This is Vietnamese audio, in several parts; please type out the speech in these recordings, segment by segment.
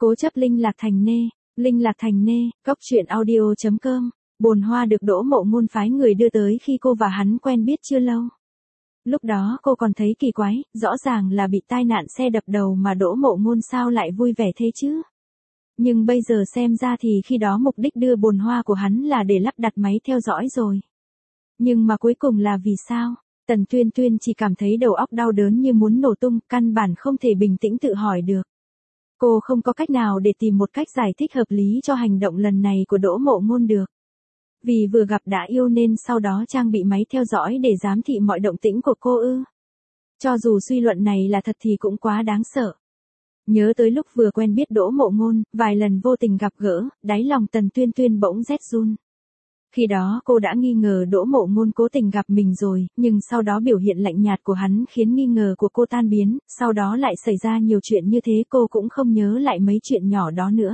Cố chấp linh lạc thành nê, linh lạc thành nê, cóc truyện audio.com. Bồn hoa được Đỗ Mộ Ngôn phái người đưa tới khi cô và hắn quen biết chưa lâu. Lúc đó cô còn thấy kỳ quái, rõ ràng là bị tai nạn xe đập đầu mà Đỗ Mộ Ngôn sao lại vui vẻ thế chứ? Nhưng bây giờ xem ra thì khi đó mục đích đưa bồn hoa của hắn là để lắp đặt máy theo dõi rồi. Nhưng mà cuối cùng là vì sao? Tần Tuyên Tuyên chỉ cảm thấy đầu óc đau đớn như muốn nổ tung, căn bản không thể bình tĩnh tự hỏi được. Cô không có cách nào để tìm một cách giải thích hợp lý cho hành động lần này của Đỗ Mộ Ngôn được. Vì vừa gặp đã yêu nên sau đó trang bị máy theo dõi để giám thị mọi động tĩnh của cô ư? Cho dù suy luận này là thật thì cũng quá đáng sợ. Nhớ tới lúc vừa quen biết Đỗ Mộ Ngôn, vài lần vô tình gặp gỡ, đáy lòng Tần Tuyên Tuyên bỗng rét run. Khi đó cô đã nghi ngờ Đỗ Mộ Ngôn cố tình gặp mình rồi, nhưng sau đó biểu hiện lạnh nhạt của hắn khiến nghi ngờ của cô tan biến, sau đó lại xảy ra nhiều chuyện như thế cô cũng không nhớ lại mấy chuyện nhỏ đó nữa.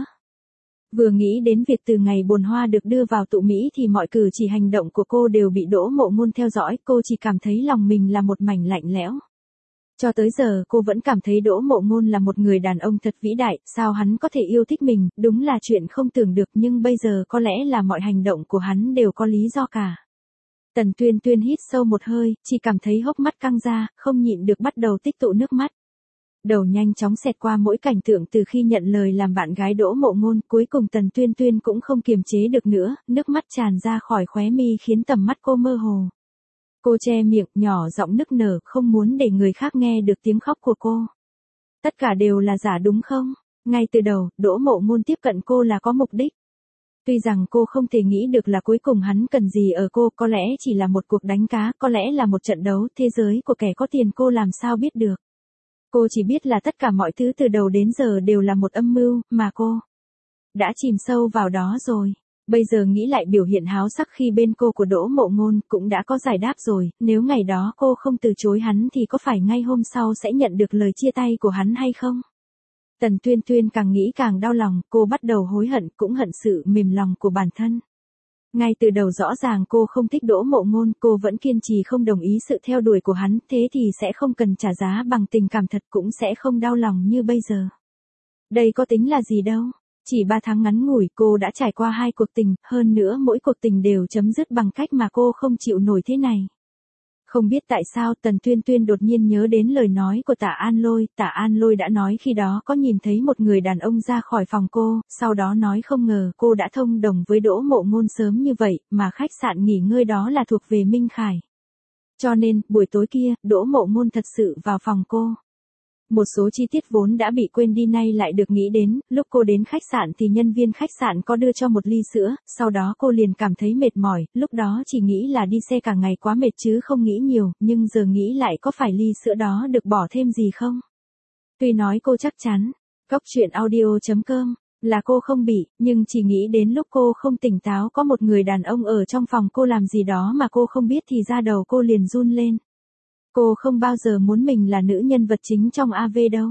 Vừa nghĩ đến việc từ ngày bồn hoa được đưa vào tụ Mỹ thì mọi cử chỉ hành động của cô đều bị Đỗ Mộ Ngôn theo dõi, cô chỉ cảm thấy lòng mình là một mảnh lạnh lẽo. Cho tới giờ cô vẫn cảm thấy Đỗ Mộ Ngôn là một người đàn ông thật vĩ đại, sao hắn có thể yêu thích mình, đúng là chuyện không tưởng được nhưng bây giờ có lẽ là mọi hành động của hắn đều có lý do cả. Tần Tuyên Tuyên hít sâu một hơi, chỉ cảm thấy hốc mắt căng ra, không nhịn được bắt đầu tích tụ nước mắt. Đầu nhanh chóng xẹt qua mỗi cảnh tượng từ khi nhận lời làm bạn gái Đỗ Mộ Ngôn, cuối cùng Tần Tuyên Tuyên cũng không kiềm chế được nữa, nước mắt tràn ra khỏi khóe mi khiến tầm mắt cô mơ hồ. Cô che miệng, nhỏ giọng nức nở, không muốn để người khác nghe được tiếng khóc của cô. Tất cả đều là giả đúng không? Ngay từ đầu, Đỗ Mộ Ngôn tiếp cận cô là có mục đích. Tuy rằng cô không thể nghĩ được là cuối cùng hắn cần gì ở cô, có lẽ chỉ là một cuộc đánh cá, có lẽ là một trận đấu, thế giới của kẻ có tiền cô làm sao biết được. Cô chỉ biết là tất cả mọi thứ từ đầu đến giờ đều là một âm mưu, mà cô đã chìm sâu vào đó rồi. Bây giờ nghĩ lại biểu hiện háo sắc khi bên cô của Đỗ Mộ Ngôn cũng đã có giải đáp rồi, nếu ngày đó cô không từ chối hắn thì có phải ngay hôm sau sẽ nhận được lời chia tay của hắn hay không? Tần Tuyên Tuyên càng nghĩ càng đau lòng, cô bắt đầu hối hận, cũng hận sự mềm lòng của bản thân. Ngay từ đầu rõ ràng cô không thích Đỗ Mộ Ngôn, cô vẫn kiên trì không đồng ý sự theo đuổi của hắn, thế thì sẽ không cần trả giá bằng tình cảm thật, cũng sẽ không đau lòng như bây giờ. Đây có tính là gì đâu. Chỉ 3 tháng ngắn ngủi cô đã trải qua 2 cuộc tình, hơn nữa mỗi cuộc tình đều chấm dứt bằng cách mà cô không chịu nổi thế này. Không biết tại sao Tần Tuyên Tuyên đột nhiên nhớ đến lời nói của Tạ An Lôi đã nói khi đó có nhìn thấy một người đàn ông ra khỏi phòng cô, sau đó nói không ngờ cô đã thông đồng với Đỗ Mộ Ngôn sớm như vậy, mà khách sạn nghỉ ngơi đó là thuộc về Minh Khải. Cho nên, buổi tối kia, Đỗ Mộ Ngôn thật sự vào phòng cô. Một số chi tiết vốn đã bị quên đi nay lại được nghĩ đến, lúc cô đến khách sạn thì nhân viên khách sạn có đưa cho một ly sữa, sau đó cô liền cảm thấy mệt mỏi, lúc đó chỉ nghĩ là đi xe cả ngày quá mệt chứ không nghĩ nhiều, nhưng giờ nghĩ lại có phải ly sữa đó được bỏ thêm gì không? Tuy nói cô chắc chắn, cóc truyện audio.com, là cô không bị, nhưng chỉ nghĩ đến lúc cô không tỉnh táo có một người đàn ông ở trong phòng cô làm gì đó mà cô không biết thì da đầu cô liền run lên. Cô không bao giờ muốn mình là nữ nhân vật chính trong AV đâu.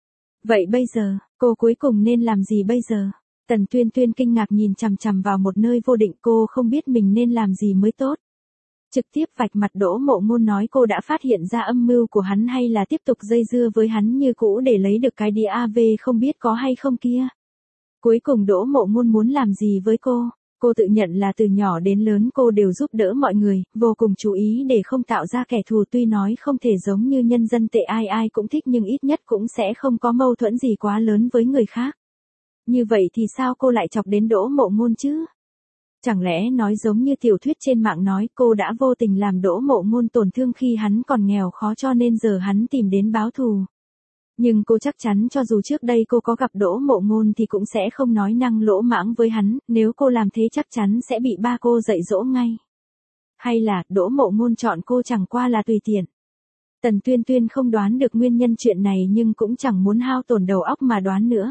Vậy bây giờ, cô cuối cùng nên làm gì bây giờ? Tần Tuyên Tuyên kinh ngạc nhìn chằm chằm vào một nơi vô định, cô không biết mình nên làm gì mới tốt. Trực tiếp vạch mặt Đỗ Mộ Ngôn nói cô đã phát hiện ra âm mưu của hắn hay là tiếp tục dây dưa với hắn như cũ để lấy được cái đĩa AV không biết có hay không kia. Cuối cùng Đỗ Mộ Ngôn muốn làm gì với cô? Cô tự nhận là từ nhỏ đến lớn cô đều giúp đỡ mọi người, vô cùng chú ý để không tạo ra kẻ thù, tuy nói không thể giống như nhân dân tệ ai ai cũng thích nhưng ít nhất cũng sẽ không có mâu thuẫn gì quá lớn với người khác. Như vậy thì sao cô lại chọc đến Đỗ Mộ Ngôn chứ? Chẳng lẽ nói giống như tiểu thuyết trên mạng nói cô đã vô tình làm Đỗ Mộ Ngôn tổn thương khi hắn còn nghèo khó cho nên giờ hắn tìm đến báo thù. Nhưng cô chắc chắn cho dù trước đây cô có gặp Đỗ Mộ Ngôn thì cũng sẽ không nói năng lỗ mãng với hắn, nếu cô làm thế chắc chắn sẽ bị ba cô dạy dỗ ngay. Hay là, Đỗ Mộ Ngôn chọn cô chẳng qua là tùy tiện. Tần Tuyên Tuyên không đoán được nguyên nhân chuyện này nhưng cũng chẳng muốn hao tổn đầu óc mà đoán nữa.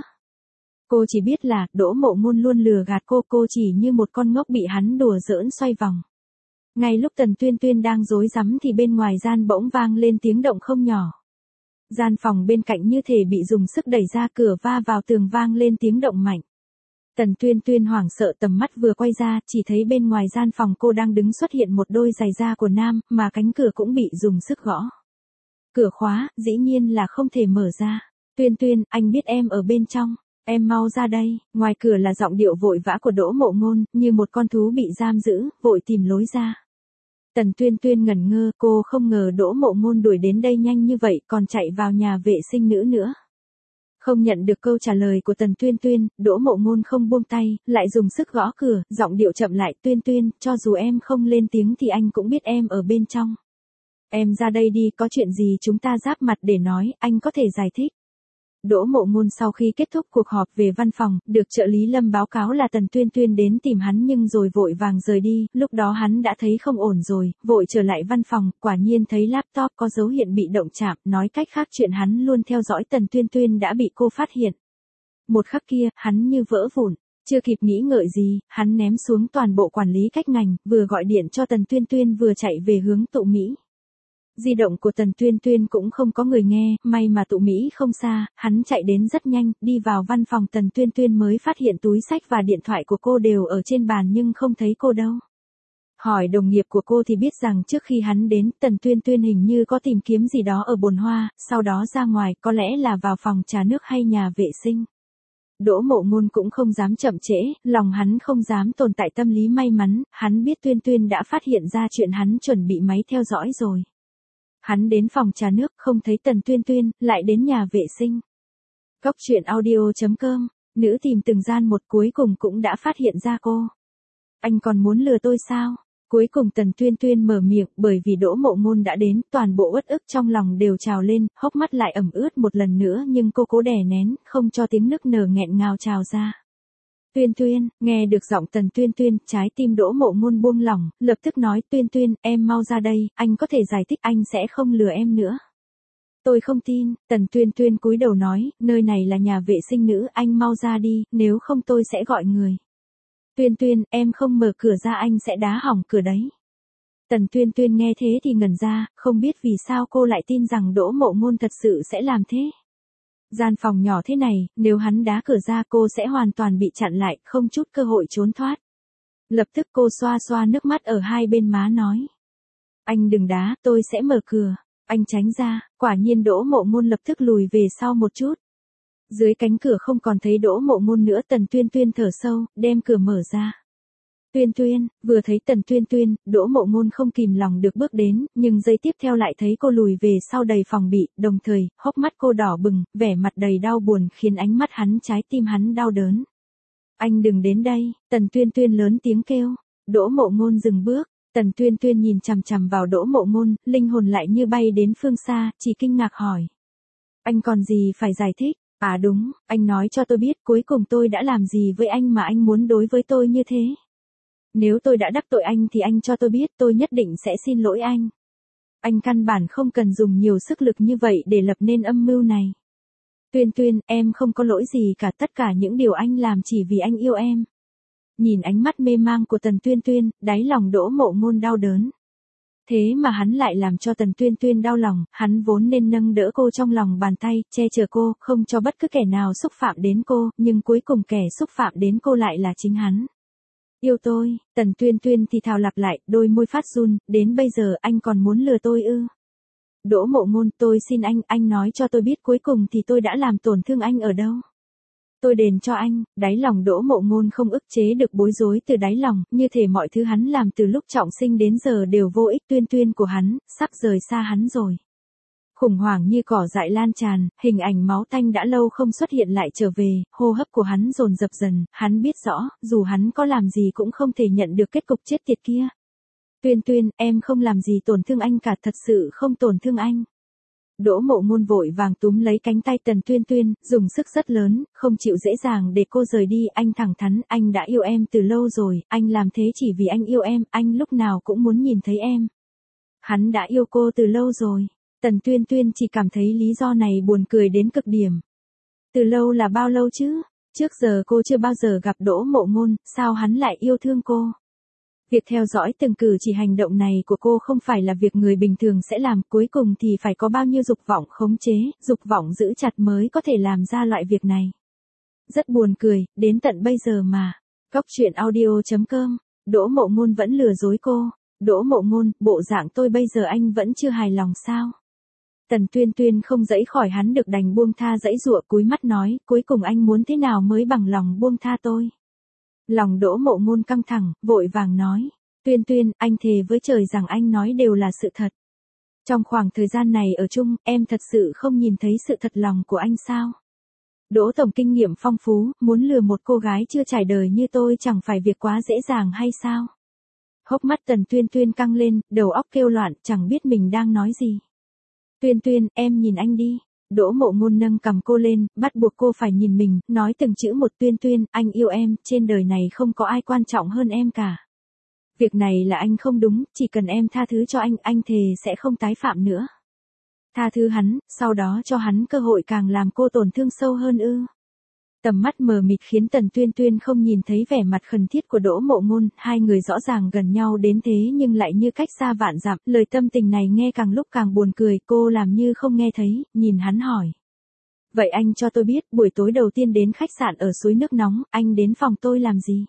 Cô chỉ biết là, Đỗ Mộ Ngôn luôn lừa gạt cô chỉ như một con ngốc bị hắn đùa giỡn xoay vòng. Ngay lúc Tần Tuyên Tuyên đang rối rắm thì bên ngoài gian bỗng vang lên tiếng động không nhỏ. Gian phòng bên cạnh như thể bị dùng sức đẩy ra, cửa va vào tường vang lên tiếng động mạnh. Tần Tuyên Tuyên hoảng sợ, tầm mắt vừa quay ra, chỉ thấy bên ngoài gian phòng cô đang đứng xuất hiện một đôi giày da của nam, mà cánh cửa cũng bị dùng sức gõ. Cửa khóa, dĩ nhiên là không thể mở ra. Tuyên Tuyên, anh biết em ở bên trong. Em mau ra đây, ngoài cửa là giọng điệu vội vã của Đỗ Mộ Ngôn, như một con thú bị giam giữ, vội tìm lối ra. Tần Tuyên Tuyên ngẩn ngơ, cô không ngờ Đỗ Mộ Ngôn đuổi đến đây nhanh như vậy, còn chạy vào nhà vệ sinh nữ nữa. Không nhận được câu trả lời của Tần Tuyên Tuyên, Đỗ Mộ Ngôn không buông tay, lại dùng sức gõ cửa, giọng điệu chậm lại, Tuyên Tuyên, cho dù em không lên tiếng thì anh cũng biết em ở bên trong. Em ra đây đi, có chuyện gì chúng ta giáp mặt để nói, anh có thể giải thích. Đỗ Mộ Ngôn sau khi kết thúc cuộc họp về văn phòng, được trợ lý Lâm báo cáo là Tần Tuyên Tuyên đến tìm hắn nhưng rồi vội vàng rời đi, lúc đó hắn đã thấy không ổn rồi, vội trở lại văn phòng, quả nhiên thấy laptop có dấu hiện bị động chạm, nói cách khác chuyện hắn luôn theo dõi Tần Tuyên Tuyên đã bị cô phát hiện. Một khắc kia, hắn như vỡ vụn, chưa kịp nghĩ ngợi gì, hắn ném xuống toàn bộ quản lý cách ngành, vừa gọi điện cho Tần Tuyên Tuyên vừa chạy về hướng Tụ Mỹ. Di động của Tần Tuyên Tuyên cũng không có người nghe, may mà Tụ Mỹ không xa, hắn chạy đến rất nhanh, đi vào văn phòng Tần Tuyên Tuyên mới phát hiện túi xách và điện thoại của cô đều ở trên bàn nhưng không thấy cô đâu. Hỏi đồng nghiệp của cô thì biết rằng trước khi hắn đến, Tần Tuyên Tuyên hình như có tìm kiếm gì đó ở bồn hoa, sau đó ra ngoài, có lẽ là vào phòng trà nước hay nhà vệ sinh. Đỗ Mộ Ngôn cũng không dám chậm trễ, lòng hắn không dám tồn tại tâm lý may mắn, hắn biết Tuyên Tuyên đã phát hiện ra chuyện hắn chuẩn bị máy theo dõi rồi. Hắn đến phòng trà nước không thấy Tần Tuyên Tuyên, lại đến nhà vệ sinh. Cóc truyện audio.com, nữ tìm từng gian một cuối cùng cũng đã phát hiện ra cô. Anh còn muốn lừa tôi sao? Cuối cùng Tần Tuyên Tuyên mở miệng, bởi vì Đỗ Mộ Ngôn đã đến, toàn bộ uất ức trong lòng đều trào lên, hốc mắt lại ẩm ướt một lần nữa nhưng cô cố đè nén, không cho tiếng nức nở nghẹn ngào trào ra. Tuyên Tuyên, nghe được giọng Tần Tuyên Tuyên, trái tim Đỗ Mộ Ngôn buông lỏng, lập tức nói, Tuyên Tuyên, em mau ra đây, anh có thể giải thích, anh sẽ không lừa em nữa. Tôi không tin, Tần Tuyên Tuyên cúi đầu nói, nơi này là nhà vệ sinh nữ, anh mau ra đi, nếu không tôi sẽ gọi người. Tuyên Tuyên, em không mở cửa ra anh sẽ đá hỏng cửa đấy. Tần Tuyên Tuyên nghe thế thì ngẩn ra, không biết vì sao cô lại tin rằng Đỗ Mộ Ngôn thật sự sẽ làm thế. Gian phòng nhỏ thế này, nếu hắn đá cửa ra cô sẽ hoàn toàn bị chặn lại, không chút cơ hội trốn thoát. Lập tức cô xoa xoa nước mắt ở hai bên má nói. Anh đừng đá, tôi sẽ mở cửa. Anh tránh ra, quả nhiên Đỗ Mộ Ngôn lập tức lùi về sau một chút. Dưới cánh cửa không còn thấy Đỗ Mộ Ngôn nữa, Tần Tuyên Tuyên thở sâu, đem cửa mở ra. Tuyên Tuyên, vừa thấy Tần Tuyên Tuyên, Đỗ Mộ Ngôn không kìm lòng được bước đến, nhưng giây tiếp theo lại thấy cô lùi về sau đầy phòng bị, đồng thời, hốc mắt cô đỏ bừng, vẻ mặt đầy đau buồn khiến ánh mắt hắn trái tim hắn đau đớn. Anh đừng đến đây, Tần Tuyên Tuyên lớn tiếng kêu. Đỗ Mộ Ngôn dừng bước, Tần Tuyên Tuyên nhìn chằm chằm vào Đỗ Mộ Ngôn, linh hồn lại như bay đến phương xa, chỉ kinh ngạc hỏi. Anh còn gì phải giải thích? À đúng, anh nói cho tôi biết cuối cùng tôi đã làm gì với anh mà anh muốn đối với tôi như thế. Nếu tôi đã đắc tội anh thì anh cho tôi biết, tôi nhất định sẽ xin lỗi anh. Anh căn bản không cần dùng nhiều sức lực như vậy để lập nên âm mưu này. Tuyên Tuyên, em không có lỗi gì cả, tất cả những điều anh làm chỉ vì anh yêu em. Nhìn ánh mắt mê mang của Tần Tuyên Tuyên, đáy lòng Đỗ Mộ Ngôn đau đớn. Thế mà hắn lại làm cho Tần Tuyên Tuyên đau lòng, hắn vốn nên nâng đỡ cô trong lòng bàn tay, che chở cô, không cho bất cứ kẻ nào xúc phạm đến cô, nhưng cuối cùng kẻ xúc phạm đến cô lại là chính hắn. Yêu tôi, Tần Tuyên Tuyên thì thào lặp lại, đôi môi phát run, đến bây giờ anh còn muốn lừa tôi ư? Đỗ Mộ Ngôn, tôi xin anh nói cho tôi biết cuối cùng thì tôi đã làm tổn thương anh ở đâu? Tôi đền cho anh, đáy lòng Đỗ Mộ Ngôn không ức chế được bối rối từ đáy lòng, như thể mọi thứ hắn làm từ lúc trọng sinh đến giờ đều vô ích. Tuyên Tuyên của hắn, sắp rời xa hắn rồi. Khủng hoảng như cỏ dại lan tràn, hình ảnh máu tanh đã lâu không xuất hiện lại trở về, hô hấp của hắn dồn dập dần, hắn biết rõ, dù hắn có làm gì cũng không thể nhận được kết cục chết tiệt kia. Tuyên Tuyên, em không làm gì tổn thương anh cả, thật sự không tổn thương anh. Đỗ Mộ Ngôn vội vàng túm lấy cánh tay Tần Tuyên Tuyên, dùng sức rất lớn, không chịu dễ dàng để cô rời đi. Anh thẳng thắn, anh đã yêu em từ lâu rồi, anh làm thế chỉ vì anh yêu em, anh lúc nào cũng muốn nhìn thấy em. Hắn đã yêu cô từ lâu rồi. Tần Tuyên Tuyên chỉ cảm thấy lý do này buồn cười đến cực điểm. Từ lâu là bao lâu chứ? Trước giờ cô chưa bao giờ gặp Đỗ Mộ Ngôn, sao hắn lại yêu thương cô? Việc theo dõi từng cử chỉ hành động này của cô không phải là việc người bình thường sẽ làm, cuối cùng thì phải có bao nhiêu dục vọng khống chế, dục vọng giữ chặt mới có thể làm ra loại việc này. Rất buồn cười, đến tận bây giờ mà. Cóc truyện audio.com, Đỗ Mộ Ngôn vẫn lừa dối cô. Đỗ Mộ Ngôn, bộ dạng tôi bây giờ anh vẫn chưa hài lòng sao? Tần Tuyên Tuyên không dãy khỏi hắn được đành buông tha dãy dụa, cúi mắt nói, cuối cùng anh muốn thế nào mới bằng lòng buông tha tôi. Lòng Đỗ Mộ Ngôn căng thẳng, vội vàng nói, Tuyên Tuyên, anh thề với trời rằng anh nói đều là sự thật. Trong khoảng thời gian này ở chung, em thật sự không nhìn thấy sự thật lòng của anh sao? Đỗ tổng kinh nghiệm phong phú, muốn lừa một cô gái chưa trải đời như tôi chẳng phải việc quá dễ dàng hay sao? Hốc mắt Tần Tuyên Tuyên căng lên, đầu óc kêu loạn, chẳng biết mình đang nói gì. Tuyên Tuyên, em nhìn anh đi. Đỗ Mộ Ngôn nâng cằm cô lên, bắt buộc cô phải nhìn mình, nói từng chữ một. Tuyên Tuyên, anh yêu em, trên đời này không có ai quan trọng hơn em cả. Việc này là anh không đúng, chỉ cần em tha thứ cho anh thề sẽ không tái phạm nữa. Tha thứ hắn, sau đó cho hắn cơ hội càng làm cô tổn thương sâu hơn ư? Tầm mắt mờ mịt khiến Tần Tuyên Tuyên không nhìn thấy vẻ mặt khẩn thiết của Đỗ Mộ Ngôn, hai người rõ ràng gần nhau đến thế nhưng lại như cách xa vạn dặm, lời tâm tình này nghe càng lúc càng buồn cười, cô làm như không nghe thấy, nhìn hắn hỏi. Vậy anh cho tôi biết, buổi tối đầu tiên đến khách sạn ở suối nước nóng, anh đến phòng tôi làm gì?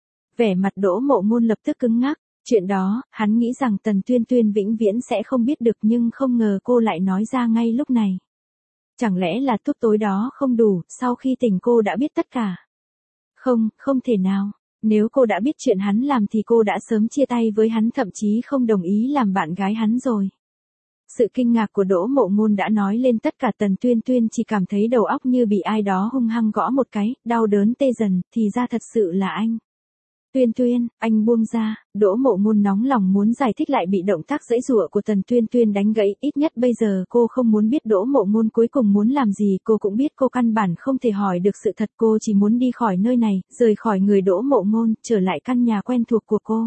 Vẻ mặt Đỗ Mộ Ngôn lập tức cứng ngắc, chuyện đó, hắn nghĩ rằng Tần Tuyên Tuyên vĩnh viễn sẽ không biết được nhưng không ngờ cô lại nói ra ngay lúc này. Chẳng lẽ là thuốc tối đó không đủ, sau khi tỉnh cô đã biết tất cả? Không, không thể nào. Nếu cô đã biết chuyện hắn làm thì cô đã sớm chia tay với hắn, thậm chí không đồng ý làm bạn gái hắn rồi. Sự kinh ngạc của Đỗ Mộ Ngôn đã nói lên tất cả. Tần Tuyên Tuyên chỉ cảm thấy đầu óc như bị ai đó hung hăng gõ một cái, đau đớn tê dần, thì ra thật sự là anh. Tuyên Tuyên, anh buông ra. Đỗ Mộ Ngôn nóng lòng muốn giải thích lại bị động tác giãy giụa của Tần Tuyên Tuyên đánh gãy, ít nhất bây giờ cô không muốn biết Đỗ Mộ Ngôn cuối cùng muốn làm gì, cô cũng biết cô căn bản không thể hỏi được sự thật, cô chỉ muốn đi khỏi nơi này, rời khỏi người Đỗ Mộ Ngôn, trở lại căn nhà quen thuộc của cô.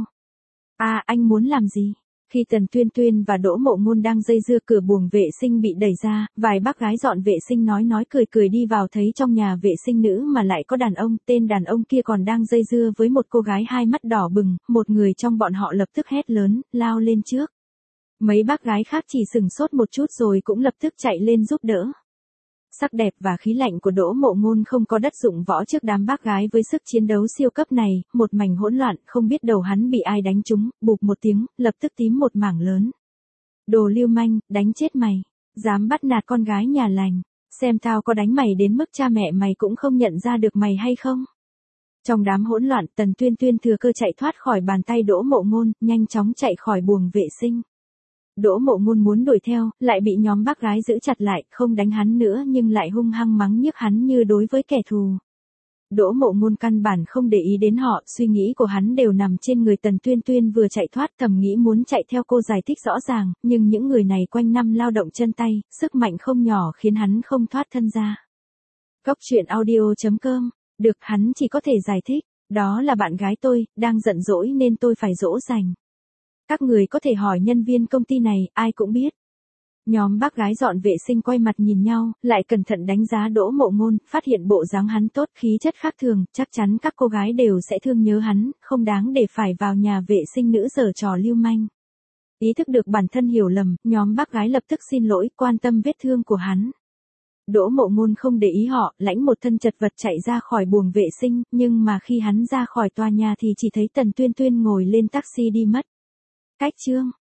À, anh muốn làm gì? Khi Tần Tuyên Tuyên và Đỗ Mộ Ngôn đang dây dưa, cửa buồng vệ sinh bị đẩy ra, vài bác gái dọn vệ sinh nói cười cười đi vào, thấy trong nhà vệ sinh nữ mà lại có đàn ông, tên đàn ông kia còn đang dây dưa với một cô gái hai mắt đỏ bừng, một người trong bọn họ lập tức hét lớn, lao lên trước. Mấy bác gái khác chỉ sừng sốt một chút rồi cũng lập tức chạy lên giúp đỡ. Sắc đẹp và khí lạnh của Đỗ Mộ Ngôn không có đất dụng võ trước đám bác gái với sức chiến đấu siêu cấp này, một mảnh hỗn loạn, không biết đầu hắn bị ai đánh trúng, bụp một tiếng, lập tức tím một mảng lớn. Đồ lưu manh, đánh chết mày, dám bắt nạt con gái nhà lành, xem tao có đánh mày đến mức cha mẹ mày cũng không nhận ra được mày hay không. Trong đám hỗn loạn, Tần Tuyên Tuyên thừa cơ chạy thoát khỏi bàn tay Đỗ Mộ Ngôn, nhanh chóng chạy khỏi buồng vệ sinh. Đỗ Mộ Ngôn muốn đuổi theo, lại bị nhóm bác gái giữ chặt lại, không đánh hắn nữa nhưng lại hung hăng mắng nhiếc hắn như đối với kẻ thù. Đỗ Mộ Ngôn căn bản không để ý đến họ, suy nghĩ của hắn đều nằm trên người Tần Tuyên Tuyên vừa chạy thoát, thầm nghĩ muốn chạy theo cô giải thích rõ ràng, nhưng những người này quanh năm lao động chân tay, sức mạnh không nhỏ khiến hắn không thoát thân ra. Góc truyện audio.com, được, hắn chỉ có thể giải thích, đó là bạn gái tôi, đang giận dỗi nên tôi phải dỗ dành. Các người có thể hỏi nhân viên công ty này, ai cũng biết. Nhóm bác gái dọn vệ sinh quay mặt nhìn nhau, lại cẩn thận đánh giá Đỗ Mộ Ngôn, phát hiện bộ dáng hắn tốt, khí chất khác thường, chắc chắn các cô gái đều sẽ thương nhớ hắn, không đáng để phải vào nhà vệ sinh nữ giở trò lưu manh. Ý thức được bản thân hiểu lầm, nhóm bác gái lập tức xin lỗi, quan tâm vết thương của hắn. Đỗ Mộ Ngôn không để ý họ, lãnh một thân chật vật chạy ra khỏi buồng vệ sinh, nhưng mà khi hắn ra khỏi tòa nhà thì chỉ thấy Tần Tuyên Tuyên ngồi lên taxi đi mất. Cách chương